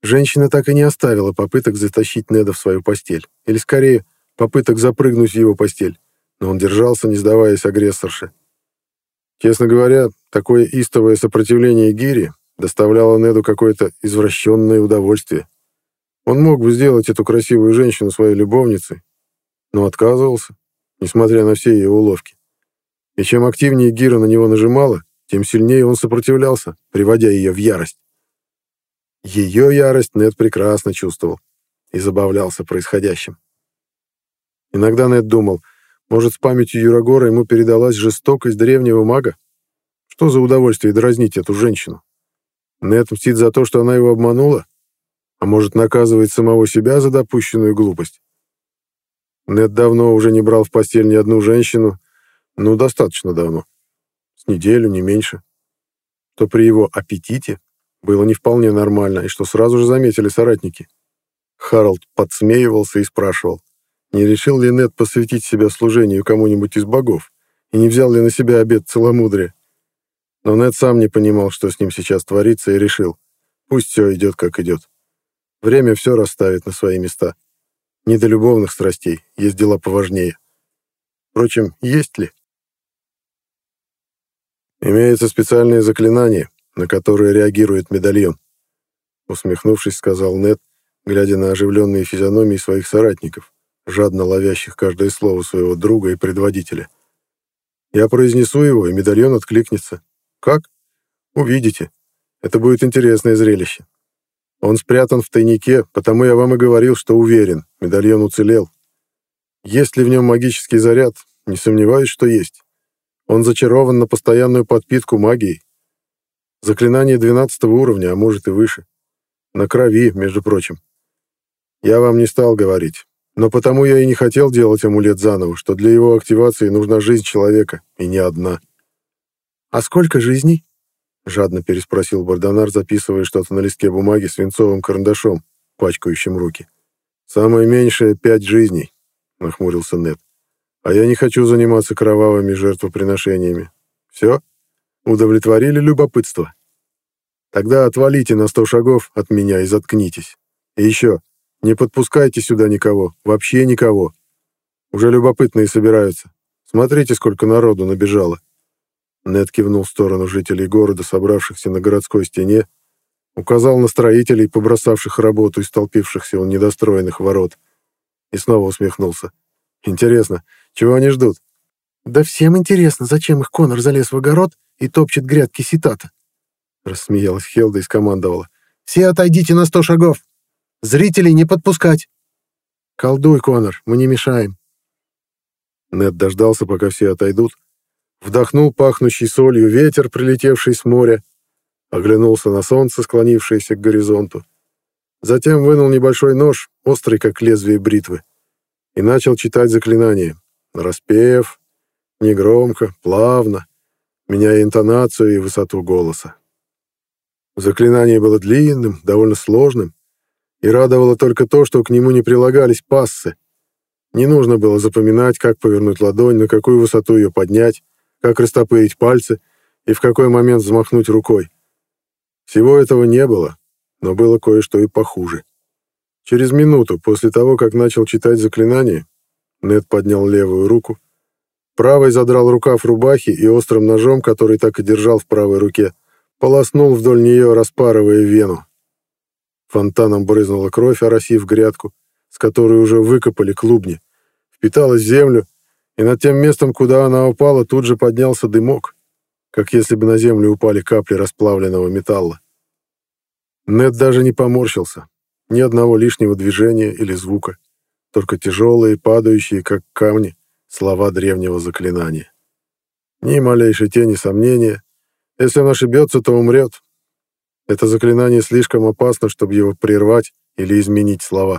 Женщина так и не оставила попыток затащить Неда в свою постель, или, скорее, попыток запрыгнуть в его постель, но он держался, не сдаваясь агрессорше. Честно говоря, такое истовое сопротивление Гири доставляло Неду какое-то извращенное удовольствие. Он мог бы сделать эту красивую женщину своей любовницей, но отказывался, несмотря на все ее уловки. И чем активнее Гира на него нажимала, тем сильнее он сопротивлялся, приводя ее в ярость. Ее ярость Нед прекрасно чувствовал и забавлялся происходящим. Иногда Нед думал, может, с памятью Юрагора ему передалась жестокость древнего мага? Что за удовольствие дразнить эту женщину? Нед мстит за то, что она его обманула? А может, наказывает самого себя за допущенную глупость? Нед давно уже не брал в постель ни одну женщину, ну, достаточно давно. С неделю, не меньше. Что при его аппетите было не вполне нормально, и что сразу же заметили соратники. Харалд подсмеивался и спрашивал, не решил ли Нед посвятить себя служению кому-нибудь из богов, и не взял ли на себя обет целомудрия. Но Нед сам не понимал, что с ним сейчас творится, и решил, пусть все идет, как идет. Время все расставит на свои места. Не до любовных страстей, есть дела поважнее. Впрочем, есть ли? Имеется специальное заклинание, на которое реагирует медальон. Усмехнувшись, сказал Нед, глядя на оживленные физиономии своих соратников, жадно ловящих каждое слово своего друга и предводителя. Я произнесу его, и медальон откликнется. Как? Увидите. Это будет интересное зрелище. Он спрятан в тайнике, потому я вам и говорил, что уверен, медальон уцелел. Есть ли в нем магический заряд? Не сомневаюсь, что есть. Он зачарован на постоянную подпитку магией. Заклинание двенадцатого уровня, а может и выше. На крови, между прочим. Я вам не стал говорить, но потому я и не хотел делать амулет заново, что для его активации нужна жизнь человека, и не одна. «А сколько жизней?» — жадно переспросил Бардонар, записывая что-то на листке бумаги свинцовым карандашом, пачкающим руки. «Самое меньшее — пять жизней», — нахмурился Нед. «А я не хочу заниматься кровавыми жертвоприношениями. Все? Удовлетворили любопытство? Тогда отвалите на сто шагов от меня и заткнитесь. И еще, не подпускайте сюда никого, вообще никого. Уже любопытные собираются. Смотрите, сколько народу набежало». Нед кивнул в сторону жителей города, собравшихся на городской стене, указал на строителей, побросавших работу и столпившихся у недостроенных ворот, и снова усмехнулся. «Интересно, чего они ждут?» «Да всем интересно, зачем их Конор залез в огород и топчет грядки ситата?» Рассмеялась Хелда и скомандовала. «Все отойдите на сто шагов! Зрителей не подпускать!» «Колдуй, Конор, мы не мешаем!» Нед дождался, пока все отойдут, вдохнул пахнущий солью ветер, прилетевший с моря, оглянулся на солнце, склонившееся к горизонту. Затем вынул небольшой нож, острый, как лезвие бритвы, и начал читать заклинание, нараспев, негромко, плавно, меняя интонацию и высоту голоса. Заклинание было длинным, довольно сложным, и радовало только то, что к нему не прилагались пассы. Не нужно было запоминать, как повернуть ладонь, на какую высоту ее поднять, как растопырить пальцы и в какой момент взмахнуть рукой. Всего этого не было, но было кое-что и похуже. Через минуту после того, как начал читать заклинание, Нед поднял левую руку, правой задрал рукав рубахи и острым ножом, который так и держал в правой руке, полоснул вдоль нее, распарывая вену. Фонтаном брызнула кровь, оросив грядку, с которой уже выкопали клубни, впиталась в землю, и над тем местом, куда она упала, тут же поднялся дымок, как если бы на землю упали капли расплавленного металла. Нед даже не поморщился, ни одного лишнего движения или звука, только тяжелые, падающие, как камни, слова древнего заклинания. Ни малейшей тени сомнения, если он ошибется, то умрет. Это заклинание слишком опасно, чтобы его прервать или изменить слова.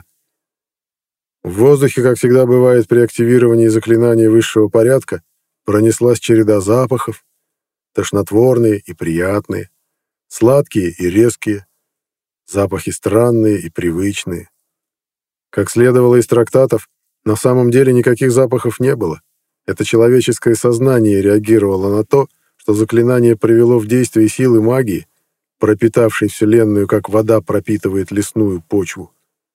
В воздухе, как всегда бывает при активировании заклинания высшего порядка, пронеслась череда запахов, тошнотворные и приятные, сладкие и резкие, запахи странные и привычные. Как следовало из трактатов, на самом деле никаких запахов не было. Это человеческое сознание реагировало на то, что заклинание привело в действие силы магии, пропитавший вселенную, как вода пропитывает лесную почву.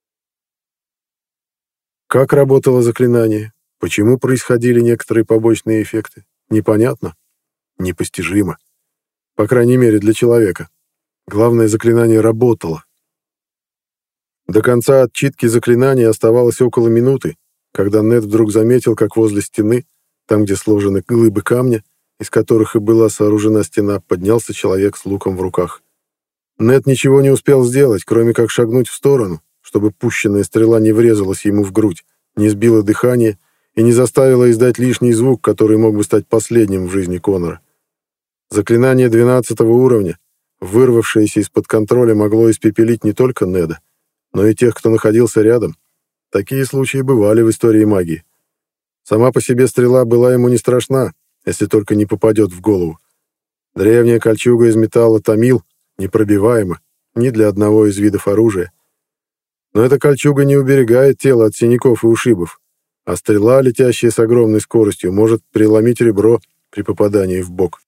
Как работало заклинание? Почему происходили некоторые побочные эффекты? Непонятно. Непостижимо. По крайней мере, для человека. Главное, заклинание работало. До конца отчитки заклинания оставалось около минуты, когда Нед вдруг заметил, как возле стены, там, где сложены глыбы камня, из которых и была сооружена стена, поднялся человек с луком в руках. Нед ничего не успел сделать, кроме как шагнуть в сторону, чтобы пущенная стрела не врезалась ему в грудь, не сбила дыхание и не заставила издать лишний звук, который мог бы стать последним в жизни Конора. Заклинание двенадцатого уровня, вырвавшееся из-под контроля, могло испепелить не только Неда, но и тех, кто находился рядом. Такие случаи бывали в истории магии. Сама по себе стрела была ему не страшна, если только не попадет в голову. Древняя кольчуга из металла томил непробиваема ни для одного из видов оружия. Но эта кольчуга не уберегает тело от синяков и ушибов, а стрела, летящая с огромной скоростью, может преломить ребро при попадании в бок.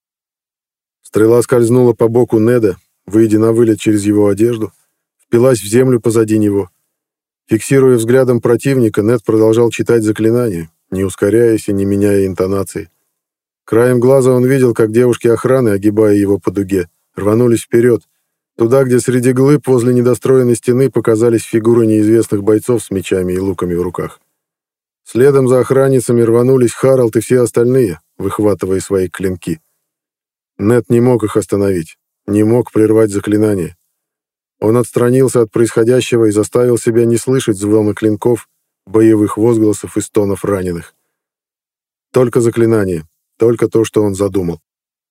Стрела скользнула по боку Неда, выйдя на вылет через его одежду, впилась в землю позади него. Фиксируя взглядом противника, Нед продолжал читать заклинание, не ускоряясь и не меняя интонации. Краем глаза он видел, как девушки охраны, огибая его по дуге, рванулись вперед, туда, где среди глыб возле недостроенной стены показались фигуры неизвестных бойцов с мечами и луками в руках. Следом за охранницами рванулись Харалд и все остальные, выхватывая свои клинки. Нед не мог их остановить, не мог прервать заклинание. Он отстранился от происходящего и заставил себя не слышать звона клинков, боевых возгласов и стонов раненых. Только заклинание, только то, что он задумал.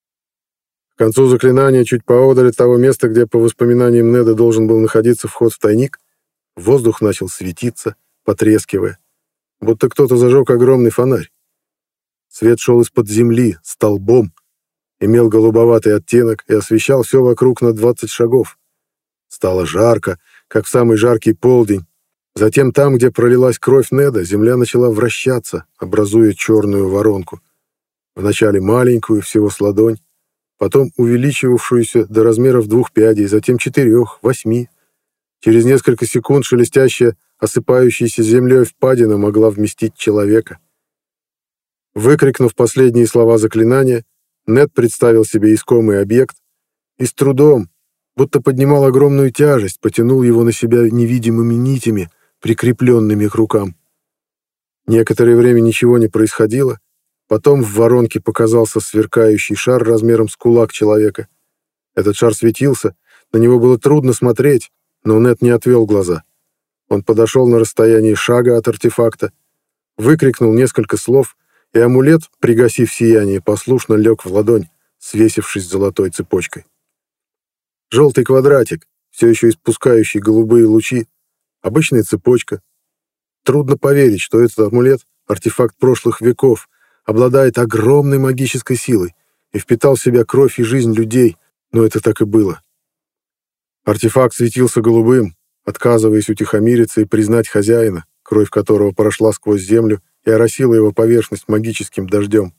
К концу заклинания, чуть поодаль от того места, где, по воспоминаниям Неда, должен был находиться вход в тайник, воздух начал светиться, потрескивая, будто кто-то зажег огромный фонарь. Свет шел из-под земли, столбом, имел голубоватый оттенок и освещал все вокруг на двадцать шагов. Стало жарко, как в самый жаркий полдень. Затем там, где пролилась кровь Неда, земля начала вращаться, образуя черную воронку. Вначале маленькую, всего с ладонь, потом увеличивавшуюся до размеров двух пядей, затем четырех, восьми. Через несколько секунд шелестящая, осыпающаяся землей впадина могла вместить человека. Выкрикнув последние слова заклинания, Нед представил себе искомый объект и с трудом, будто поднимал огромную тяжесть, потянул его на себя невидимыми нитями, прикрепленными к рукам. Некоторое время ничего не происходило, потом в воронке показался сверкающий шар размером с кулак человека. Этот шар светился, на него было трудно смотреть, но Нед не отвел глаза. Он подошел на расстояние шага от артефакта, выкрикнул несколько слов, и амулет, пригасив сияние, послушно лег в ладонь, свесившись золотой цепочкой. Желтый квадратик, все еще испускающий голубые лучи, обычная цепочка. Трудно поверить, что этот амулет, артефакт прошлых веков, обладает огромной магической силой и впитал в себя кровь и жизнь людей, но это так и было. Артефакт светился голубым, отказываясь утихомириться и признать хозяина, кровь которого прошла сквозь землю и оросила его поверхность магическим дождем.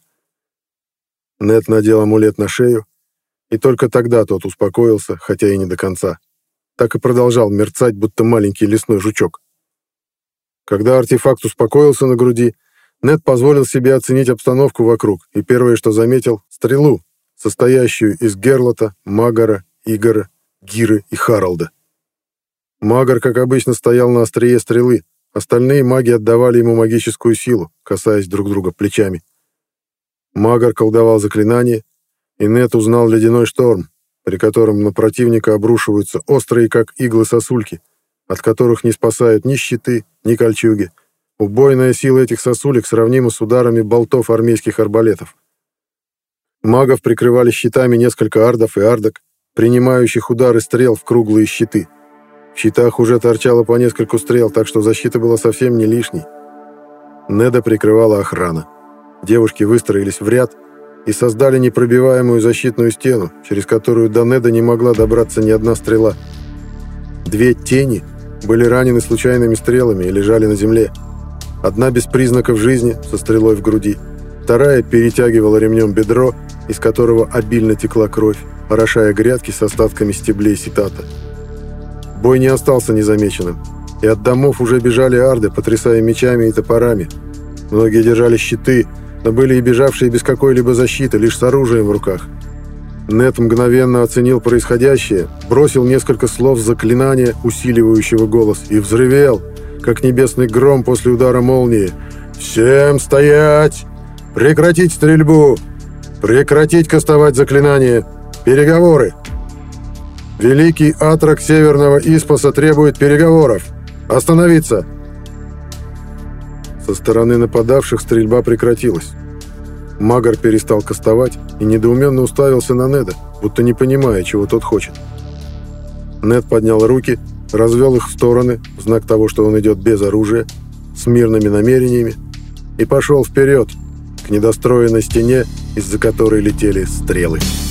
Нед надел амулет на шею, и только тогда тот успокоился, хотя и не до конца. Так и продолжал мерцать, будто маленький лесной жучок. Когда артефакт успокоился на груди, Нед позволил себе оценить обстановку вокруг, и первое, что заметил — стрелу, состоящую из Герлота, Магара, Игора, Гиры и Харалда. Магар, как обычно, стоял на острие стрелы, остальные маги отдавали ему магическую силу, касаясь друг друга плечами. Магар колдовал заклинание, и Нед узнал ледяной шторм, при котором на противника обрушиваются острые, как иглы, сосульки, от которых не спасают ни щиты, ни кольчуги. Убойная сила этих сосулек сравнима с ударами болтов армейских арбалетов. Магов прикрывали щитами несколько ардов и ардок, принимающих удары стрел в круглые щиты. В щитах уже торчало по нескольку стрел, так что защита была совсем не лишней. Неда прикрывала охрана. Девушки выстроились в ряд и создали непробиваемую защитную стену, через которую до Неда не могла добраться ни одна стрела. Две тени были ранены случайными стрелами и лежали на земле. Одна без признаков жизни, со стрелой в груди, вторая перетягивала ремнем бедро, из которого обильно текла кровь. орошая грядки с остатками стеблей ситата. Бой не остался незамеченным, и от домов уже бежали арды, потрясая мечами и топорами. Многие держали щиты, но были и бежавшие без какой-либо защиты, лишь с оружием в руках. Нед мгновенно оценил происходящее, бросил несколько слов заклинания, усиливающего голос, и взревел, как небесный гром после удара молнии. «Всем стоять! Прекратить стрельбу! Прекратить кастовать заклинание! Переговоры! Великий Атрак Северного Испаса требует переговоров! Остановиться!» Со стороны нападавших стрельба прекратилась. Магар перестал кастовать и недоуменно уставился на Неда, будто не понимая, чего тот хочет. Нед поднял руки, развел их в стороны, в знак того, что он идет без оружия, с мирными намерениями, и пошел вперед, к недостроенной стене, из-за которой летели стрелы.